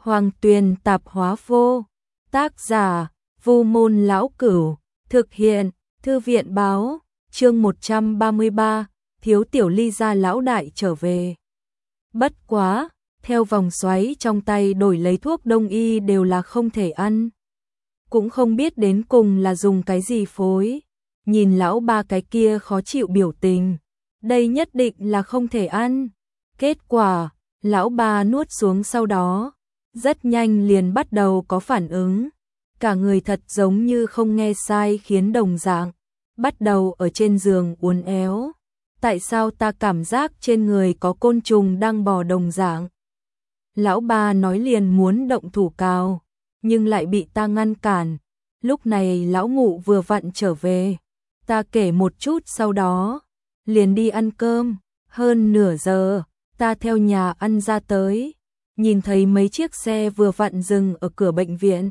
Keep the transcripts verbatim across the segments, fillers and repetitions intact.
Hoàng Tuyền tạp hóa vô. Tác giả, Vu Môn Lão Cửu. Thực hiện, Thư viện báo. Chương một trăm ba mươi ba, Thiếu Tiểu Ly gia lão đại trở về. Bất quá, theo vòng xoáy trong tay đổi lấy thuốc đông y đều là không thể ăn. Cũng không biết đến cùng là dùng cái gì phối. Nhìn lão ba cái kia khó chịu biểu tình, đây nhất định là không thể ăn. Kết quả, lão ba nuốt xuống sau đó, rất nhanh liền bắt đầu có phản ứng. Cả người thật giống như không nghe sai khiến đồng dạng, bắt đầu ở trên giường uốn éo. Tại sao ta cảm giác trên người có côn trùng đang bò đồng dạng? Lão ba nói liền muốn động thủ cào, nhưng lại bị ta ngăn cản. Lúc này lão ngụ vừa vặn trở về, ta kể một chút sau đó, liền đi ăn cơm. Hơn nửa giờ, ta theo nhà ăn ra tới, nhìn thấy mấy chiếc xe vừa vặn dừng ở cửa bệnh viện.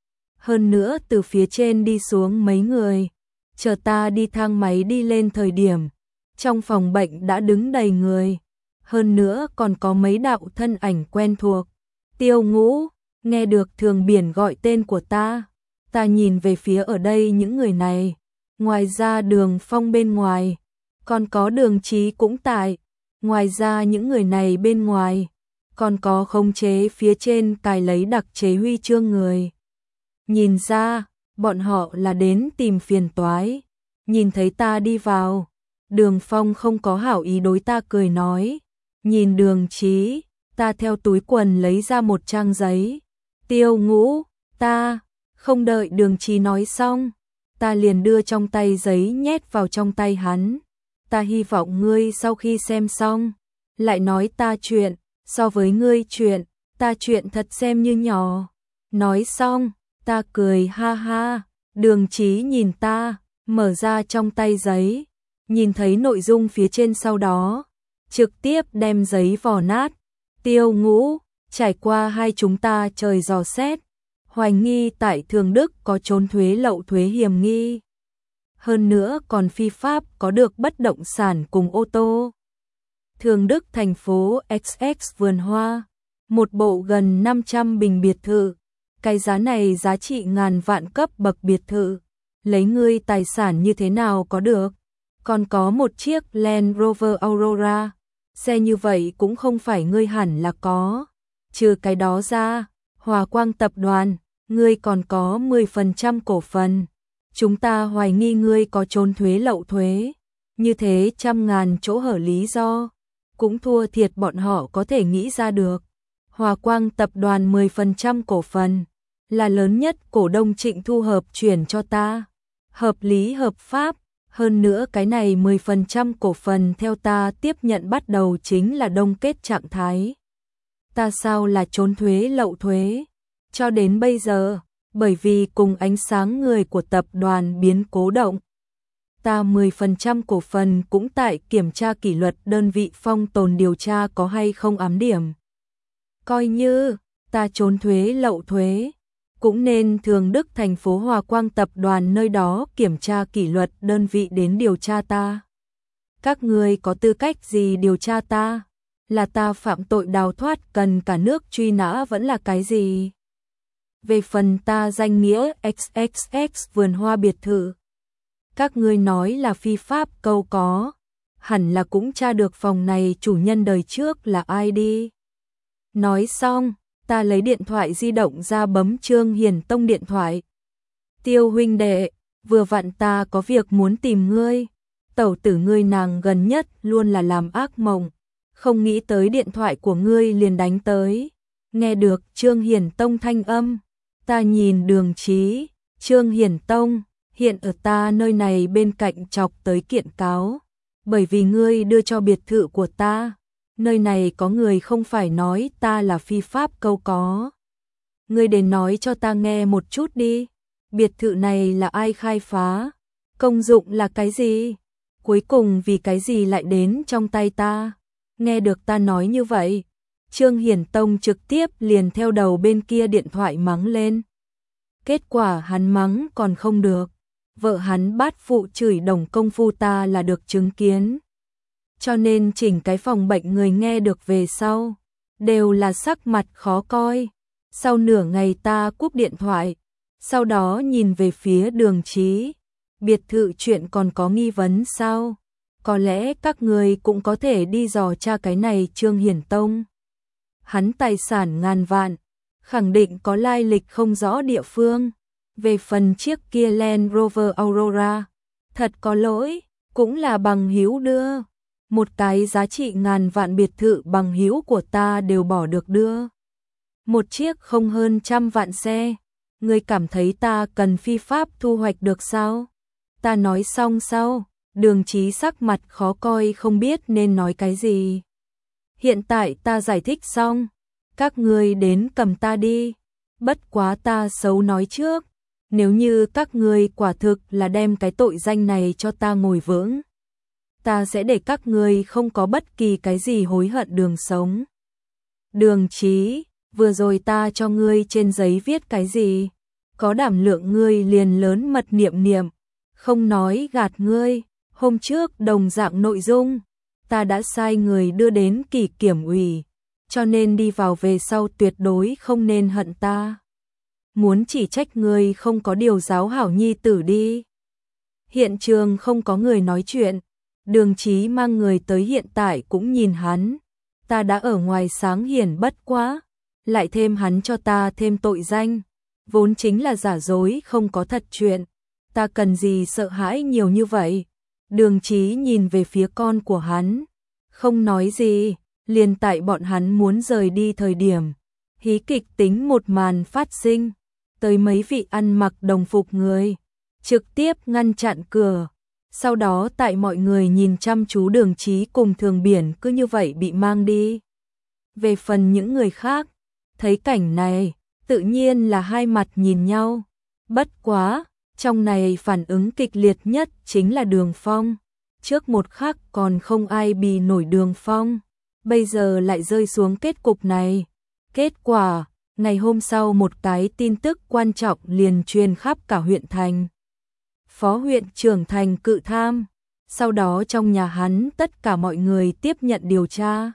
Hơn nữa từ phía trên đi xuống mấy người, chờ ta đi thang máy đi lên thời điểm, trong phòng bệnh đã đứng đầy người. Hơn nữa còn có mấy đạo thân ảnh quen thuộc. Tiêu Ngũ, nghe được Thường Biển gọi tên của ta. Ta nhìn về phía ở đây những người này. Ngoài ra Đường Phong bên ngoài, còn có Đường Chí cũng tại. Ngoài ra những người này bên ngoài, còn có khống chế phía trên cài lấy đặc chế huy chương người. Nhìn ra, bọn họ là đến tìm phiền toái. Nhìn thấy ta đi vào, Đường Phong không có hảo ý đối ta cười nói. Nhìn Đường Chí, ta theo túi quần lấy ra một trang giấy. Tiêu Ngũ, ta, không đợi Đường Chí nói xong, ta liền đưa trong tay giấy nhét vào trong tay hắn. Ta hy vọng ngươi sau khi xem xong, lại nói ta chuyện, so với ngươi chuyện, ta chuyện thật xem như nhỏ. Nói xong, ta cười ha ha, Đường Chí nhìn ta, mở ra trong tay giấy, nhìn thấy nội dung phía trên sau đó, trực tiếp đem giấy vò nát. Tiêu Ngũ, trải qua hai chúng ta trời dò xét, hoài nghi tại Thường Đức có trốn thuế lậu thuế hiểm nghi. Hơn nữa còn phi pháp có được bất động sản cùng ô tô. Thường Đức thành phố ích ích vườn hoa, một bộ gần năm trăm bình biệt thự. Cái giá này giá trị ngàn vạn cấp bậc biệt thự. Lấy ngươi tài sản như thế nào có được. Còn có một chiếc Land Rover Aurora. Xe như vậy cũng không phải ngươi hẳn là có. Trừ cái đó ra, Hòa Quang tập đoàn, ngươi còn có mười phần trăm cổ phần. Chúng ta hoài nghi ngươi có trốn thuế lậu thuế. Như thế trăm ngàn chỗ hở lý do, cũng thua thiệt bọn họ có thể nghĩ ra được. Hòa Quang tập đoàn mười phần trăm cổ phần, là lớn nhất cổ đông Trịnh Thu Hợp chuyển cho ta. Hợp lý hợp pháp, hơn nữa cái này mười phần trăm cổ phần theo ta tiếp nhận bắt đầu chính là đông kết trạng thái. Ta sao là trốn thuế lậu thuế? Cho đến bây giờ, bởi vì cùng ánh sáng người của tập đoàn biến cố động, ta mười phần trăm cổ phần cũng tại kiểm tra kỷ luật đơn vị phong tồn điều tra có hay không ám điểm. Coi như ta trốn thuế lậu thuế, cũng nên Thường Đức thành phố Hòa Quang tập đoàn nơi đó kiểm tra kỷ luật đơn vị đến điều tra ta. Các ngươi có tư cách gì điều tra ta? Là ta phạm tội đào thoát cần cả nước truy nã vẫn là cái gì? Về phần ta danh nghĩa ích ích ích vườn hoa biệt thự, các ngươi nói là phi pháp câu có, hẳn là cũng tra được phòng này chủ nhân đời trước là ai đi. Nói xong, ta lấy điện thoại di động ra bấm Trương Hiền Tông điện thoại. Tiêu huynh đệ, vừa vặn ta có việc muốn tìm ngươi. Tẩu tử ngươi nàng gần nhất luôn là làm ác mộng, không nghĩ tới điện thoại của ngươi liền đánh tới. Nghe được Trương Hiền Tông thanh âm, ta nhìn Đường Chí. Trương Hiền Tông, hiện ở ta nơi này bên cạnh chọc tới kiện cáo, bởi vì ngươi đưa cho biệt thự của ta. Nơi này có người không phải nói ta là phi pháp câu có. Ngươi đến nói cho ta nghe một chút đi. Biệt thự này là ai khai phá? Công dụng là cái gì? Cuối cùng vì cái gì lại đến trong tay ta? Nghe được ta nói như vậy, Trương Hiền Tông trực tiếp liền theo đầu bên kia điện thoại mắng lên. Kết quả hắn mắng còn không được, vợ hắn bát phụ chửi đồng công phu ta là được chứng kiến. Cho nên chỉnh cái phòng bệnh người nghe được về sau, đều là sắc mặt khó coi. Sau nửa ngày ta cúp điện thoại, sau đó nhìn về phía Đường Chí. Biệt thự chuyện còn có nghi vấn sao? Có lẽ các người cũng có thể đi dò tra cái này Trương Hiển Tông. Hắn tài sản ngàn vạn, khẳng định có lai lịch không rõ địa phương. Về phần chiếc kia Land Rover Aurora, thật có lỗi, cũng là bằng hữu đưa. Một cái giá trị ngàn vạn biệt thự bằng hữu của ta đều bỏ được đưa. Một chiếc không hơn trăm vạn xe, ngươi cảm thấy ta cần phi pháp thu hoạch được sao? Ta nói xong sau, Đường Chí sắc mặt khó coi không biết nên nói cái gì. Hiện tại ta giải thích xong, các ngươi đến cầm ta đi. Bất quá ta xấu nói trước, nếu như các ngươi quả thực là đem cái tội danh này cho ta ngồi vững, ta sẽ để các ngươi không có bất kỳ cái gì hối hận đường sống. Đường Chí, vừa rồi ta cho ngươi trên giấy viết cái gì? Có đảm lượng ngươi liền lớn mật niệm niệm, không nói gạt ngươi. Hôm trước đồng dạng nội dung, ta đã sai người đưa đến Kỷ Kiểm ủy, cho nên đi vào về sau tuyệt đối không nên hận ta. Muốn chỉ trách ngươi không có điều giáo hảo nhi tử đi. Hiện trường không có người nói chuyện, Đường Chí mang người tới hiện tại cũng nhìn hắn. Ta đã ở ngoài sáng hiển bất quá, lại thêm hắn cho ta thêm tội danh, vốn chính là giả dối không có thật chuyện. Ta cần gì sợ hãi nhiều như vậy? Đường Chí nhìn về phía con của hắn, không nói gì, liền tại bọn hắn muốn rời đi thời điểm. Hí kịch tính một màn phát sinh, tới mấy vị ăn mặc đồng phục người, trực tiếp ngăn chặn cửa. Sau đó tại mọi người nhìn chăm chú Đường Chí cùng Thường Biển cứ như vậy bị mang đi. Về phần những người khác, thấy cảnh này, tự nhiên là hai mặt nhìn nhau. Bất quá, trong này phản ứng kịch liệt nhất chính là Đường Phong. Trước một khắc còn không ai bì nổi Đường Phong, bây giờ lại rơi xuống kết cục này. Kết quả, ngày hôm sau một cái tin tức quan trọng liền truyền khắp cả huyện thành. Phó huyện trưởng Thành Cự tham, sau đó trong nhà hắn tất cả mọi người tiếp nhận điều tra.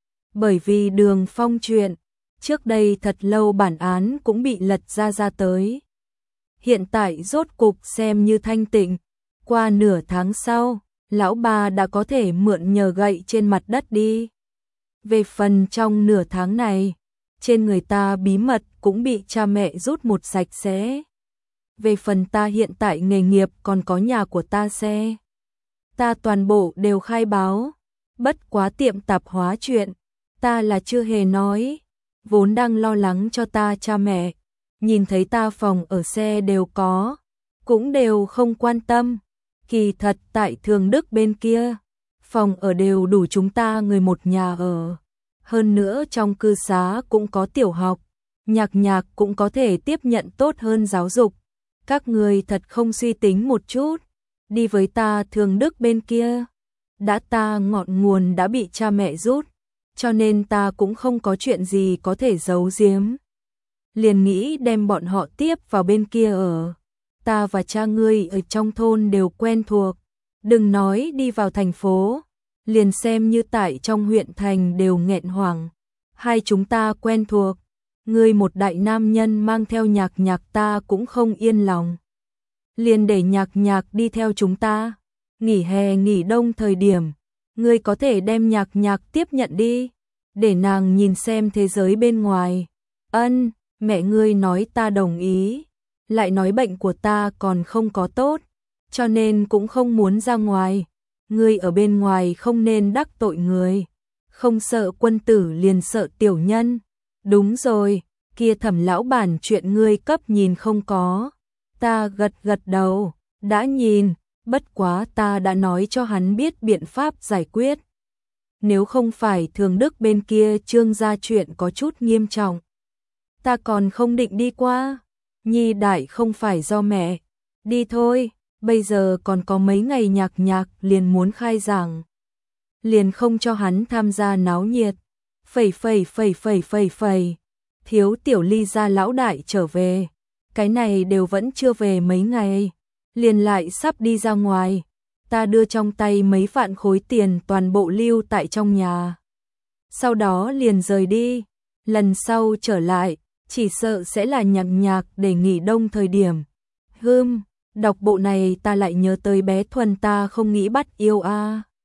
Bởi vì Đường Phong chuyện, trước đây thật lâu bản án cũng bị lật ra ra tới. Hiện tại rốt cục xem như thanh tịnh, qua nửa tháng sau, lão bà đã có thể mượn nhờ gậy trên mặt đất đi. Về phần trong nửa tháng này, trên người ta bí mật cũng bị cha mẹ rút một sạch sẽ. Về phần ta hiện tại nghề nghiệp còn có nhà của ta xe, ta toàn bộ đều khai báo. Bất quá tiệm tạp hóa chuyện, ta là chưa hề nói, vốn đang lo lắng cho ta cha mẹ. Nhìn thấy ta phòng ở xe đều có, cũng đều không quan tâm. Kỳ thật tại Thường Đức bên kia, phòng ở đều đủ chúng ta người một nhà ở. Hơn nữa trong cư xá cũng có tiểu học, nhạc nhạc cũng có thể tiếp nhận tốt hơn giáo dục. Các người thật không suy tính một chút, đi với ta Thường Đức bên kia. Đã ta ngọn nguồn đã bị cha mẹ rút, cho nên ta cũng không có chuyện gì có thể giấu giếm. Liền nghĩ đem bọn họ tiếp vào bên kia ở. Ta và cha ngươi ở trong thôn đều quen thuộc, đừng nói đi vào thành phố, liền xem như tại trong huyện thành đều nghẹn hoảng. Hai chúng ta quen thuộc, ngươi một đại nam nhân mang theo nhạc nhạc ta cũng không yên lòng. Liền để nhạc nhạc đi theo chúng ta, nghỉ hè nghỉ đông thời điểm, ngươi có thể đem nhạc nhạc tiếp nhận đi, để nàng nhìn xem thế giới bên ngoài. Ân, mẹ ngươi nói ta đồng ý, lại nói bệnh của ta còn không có tốt, cho nên cũng không muốn ra ngoài. Ngươi ở bên ngoài không nên đắc tội người, không sợ quân tử liền sợ tiểu nhân. Đúng rồi, kia Thẩm lão bản chuyện ngươi cấp nhìn không có. Ta gật gật đầu, đã nhìn, bất quá ta đã nói cho hắn biết biện pháp giải quyết. Nếu không phải Thường Đức bên kia Trương gia chuyện có chút nghiêm trọng, ta còn không định đi qua. Nhi đại không phải do mẹ, đi thôi, bây giờ còn có mấy ngày nhạc nhạc liền muốn khai giảng. Liền không cho hắn tham gia náo nhiệt. Phẩy phẩy phẩy phẩy phẩy phẩy, thiếu tiểu Ly gia lão đại trở về, cái này đều vẫn chưa về mấy ngày, liền lại sắp đi ra ngoài. Ta đưa trong tay mấy vạn khối tiền toàn bộ lưu tại trong nhà, sau đó liền rời đi. Lần sau trở lại, chỉ sợ sẽ là nhạc nhạc để nghỉ đông thời điểm. Hưm, đọc bộ này ta lại nhớ tới bé Thuần ta không nghĩ bắt yêu a. À.